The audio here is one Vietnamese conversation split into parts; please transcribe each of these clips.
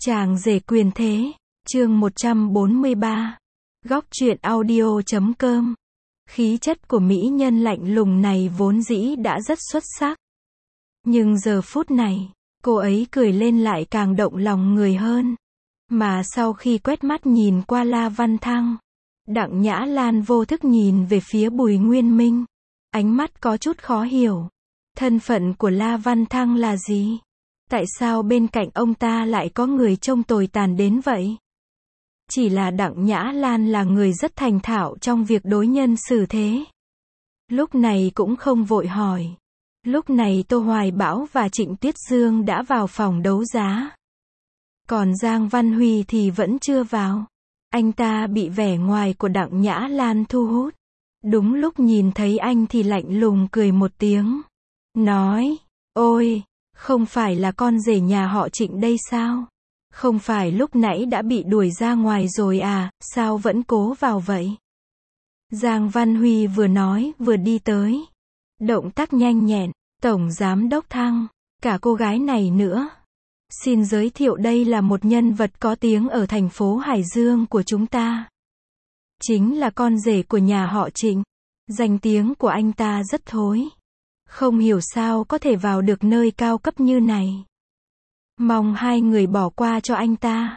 Chàng rể quyền thế, chương 143. Góc truyện audio.com. Khí chất của mỹ nhân lạnh lùng này vốn dĩ đã rất xuất sắc. Nhưng giờ phút này, cô ấy cười lên lại càng động lòng người hơn. Mà sau khi quét mắt nhìn qua La Văn Thăng, Đặng Nhã Lan vô thức nhìn về phía Bùi Nguyên Minh. Ánh mắt có chút khó hiểu. Thân phận của La Văn Thăng là gì? Tại sao bên cạnh ông ta lại có người trông tồi tàn đến vậy? Chỉ là Đặng Nhã Lan là người rất thành thạo trong việc đối nhân xử thế. Lúc này cũng không vội hỏi. Lúc này Tô Hoài Bão và Trịnh Tuyết Dương đã vào phòng đấu giá. Còn Giang Văn Huy thì vẫn chưa vào. Anh ta bị vẻ ngoài của Đặng Nhã Lan thu hút. Đúng lúc nhìn thấy anh thì lạnh lùng cười một tiếng. Nói, ôi, không phải là con rể nhà họ Trịnh đây sao? Không phải lúc nãy đã bị đuổi ra ngoài rồi à, sao vẫn cố vào vậy? Giang Văn Huy vừa nói vừa đi tới. Động tác nhanh nhẹn, Tổng Giám Đốc Thăng, cả cô gái này nữa. Xin giới thiệu đây là một nhân vật có tiếng ở thành phố Hải Dương của chúng ta. Chính là con rể của nhà họ Trịnh. Danh tiếng của anh ta rất thối. Không hiểu sao có thể vào được nơi cao cấp như này. Mong hai người bỏ qua cho anh ta.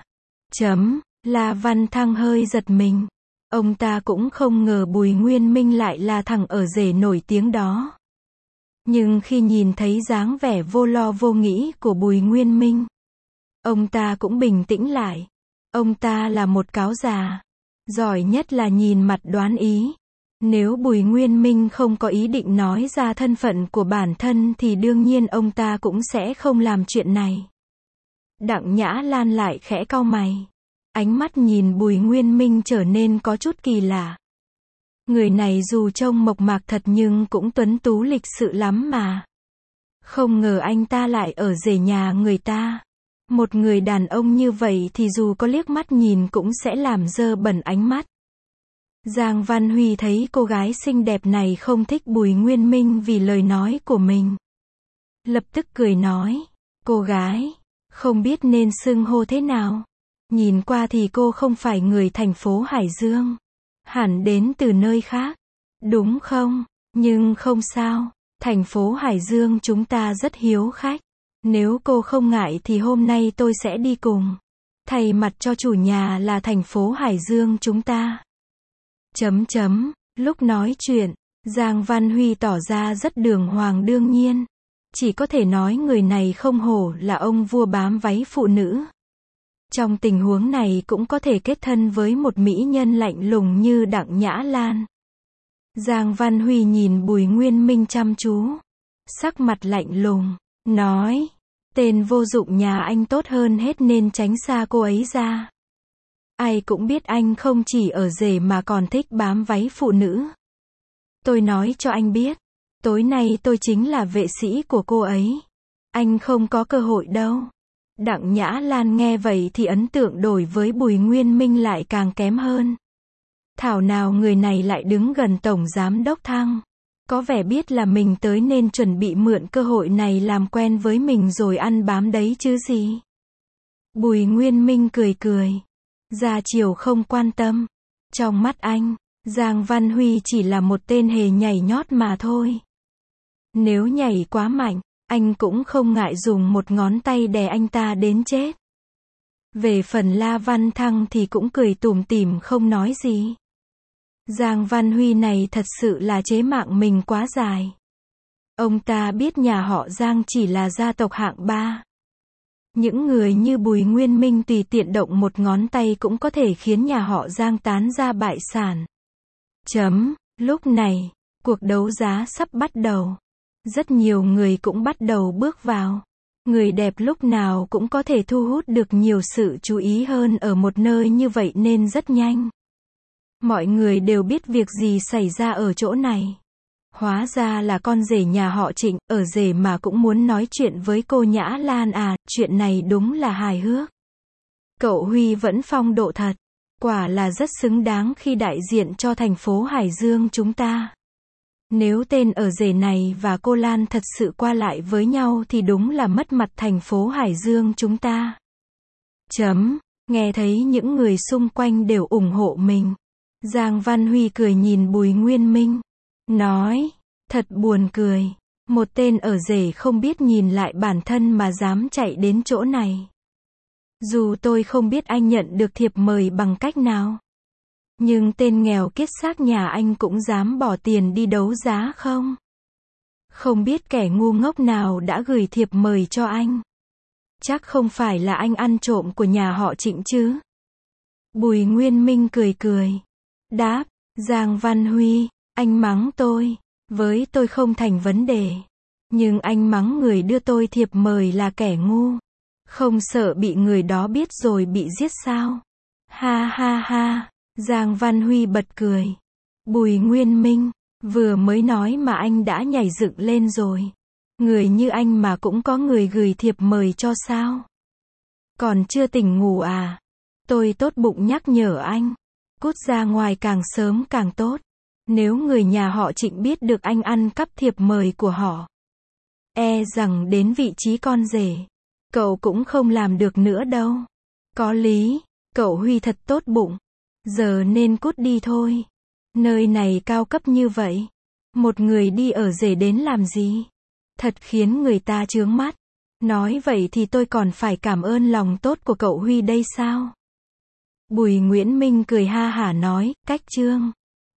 La Văn Thăng hơi giật mình. Ông ta cũng không ngờ Bùi Nguyên Minh lại là thằng ở rể nổi tiếng đó. Nhưng khi nhìn thấy dáng vẻ vô lo vô nghĩ của Bùi Nguyên Minh, ông ta cũng bình tĩnh lại. Ông ta là một cáo già. Giỏi nhất là nhìn mặt đoán ý. Nếu Bùi Nguyên Minh không có ý định nói ra thân phận của bản thân thì đương nhiên ông ta cũng sẽ không làm chuyện này. Đặng Nhã Lan lại khẽ cau mày. Ánh mắt nhìn Bùi Nguyên Minh trở nên có chút kỳ lạ. Người này dù trông mộc mạc thật nhưng cũng tuấn tú lịch sự lắm mà. Không ngờ anh ta lại ở rể nhà người ta. Một người đàn ông như vậy thì dù có liếc mắt nhìn cũng sẽ làm dơ bẩn ánh mắt. Giang Văn Huy thấy cô gái xinh đẹp này không thích Bùi Nguyên Minh vì lời nói của mình. Lập tức cười nói, cô gái, không biết nên xưng hô thế nào. Nhìn qua thì cô không phải người thành phố Hải Dương. Hẳn đến từ nơi khác. Đúng không? Nhưng không sao. Thành phố Hải Dương chúng ta rất hiếu khách. Nếu cô không ngại thì hôm nay tôi sẽ đi cùng. Thay mặt cho chủ nhà là thành phố Hải Dương chúng ta. Lúc nói chuyện, Giang Văn Huy tỏ ra rất đường hoàng đương nhiên. Chỉ có thể nói người này không hổ là ông vua bám váy phụ nữ. Trong tình huống này cũng có thể kết thân với một mỹ nhân lạnh lùng như Đặng Nhã Lan. Giang Văn Huy nhìn Bùi Nguyên Minh chăm chú. Sắc mặt lạnh lùng, nói, tên vô dụng nhà anh tốt hơn hết nên tránh xa cô ấy ra. Ai cũng biết anh không chỉ ở rể mà còn thích bám váy phụ nữ. Tôi nói cho anh biết, tối nay tôi chính là vệ sĩ của cô ấy. Anh không có cơ hội đâu. Đặng Nhã Lan nghe vậy thì ấn tượng đối với Bùi Nguyên Minh lại càng kém hơn. Thảo nào người này lại đứng gần Tổng Giám Đốc Thăng. Có vẻ biết là mình tới nên chuẩn bị mượn cơ hội này làm quen với mình rồi ăn bám đấy chứ gì. Bùi Nguyên Minh cười cười. Gia Triều không quan tâm. Trong mắt anh, Giang Văn Huy chỉ là một tên hề nhảy nhót mà thôi. Nếu nhảy quá mạnh, anh cũng không ngại dùng một ngón tay đè anh ta đến chết. Về phần La Văn Thăng thì cũng cười tủm tỉm không nói gì. Giang Văn Huy này thật sự là chế mạng mình quá dài. Ông ta biết nhà họ Giang chỉ là gia tộc hạng 3. Những người như Bùi Nguyên Minh tùy tiện động một ngón tay cũng có thể khiến nhà họ Giang tán ra bại sản. Lúc này, cuộc đấu giá sắp bắt đầu. Rất nhiều người cũng bắt đầu bước vào. Người đẹp lúc nào cũng có thể thu hút được nhiều sự chú ý hơn ở một nơi như vậy nên rất nhanh. Mọi người đều biết việc gì xảy ra ở chỗ này. Hóa ra là con rể nhà họ Trịnh, ở rể mà cũng muốn nói chuyện với cô Nhã Lan à, chuyện này đúng là hài hước. Cậu Huy vẫn phong độ thật. Quả là rất xứng đáng khi đại diện cho thành phố Hải Dương chúng ta. Nếu tên ở rể này và cô Lan thật sự qua lại với nhau thì đúng là mất mặt thành phố Hải Dương chúng ta. Nghe thấy những người xung quanh đều ủng hộ mình. Giang Văn Huy cười nhìn Bùi Nguyên Minh. Nói, thật buồn cười. Một tên ở rể không biết nhìn lại bản thân mà dám chạy đến chỗ này. Dù tôi không biết anh nhận được thiệp mời bằng cách nào. Nhưng tên nghèo kiết xác nhà anh cũng dám bỏ tiền đi đấu giá không? Không biết kẻ ngu ngốc nào đã gửi thiệp mời cho anh. Chắc không phải là anh ăn trộm của nhà họ Trịnh chứ? Bùi Nguyên Minh cười cười. Đáp, Giang Văn Huy, anh mắng tôi. Với tôi không thành vấn đề. Nhưng anh mắng người đưa tôi thiệp mời là kẻ ngu. Không sợ bị người đó biết rồi bị giết sao? Ha ha ha. Giang Văn Huy bật cười. Bùi Nguyên Minh, vừa mới nói mà anh đã nhảy dựng lên rồi. Người như anh mà cũng có người gửi thiệp mời cho sao? Còn chưa tỉnh ngủ à? Tôi tốt bụng nhắc nhở anh. Cút ra ngoài càng sớm càng tốt. Nếu người nhà họ Trịnh biết được anh ăn cắp thiệp mời của họ, e rằng đến vị trí con rể, cậu cũng không làm được nữa đâu. Có lý, cậu Huy thật tốt bụng. Giờ nên cút đi thôi. Nơi này cao cấp như vậy. Một người đi ở rể đến làm gì? Thật khiến người ta chướng mắt. Nói vậy thì tôi còn phải cảm ơn lòng tốt của cậu Huy đây sao? Bùi Nguyễn Minh cười ha hả nói, cách chương.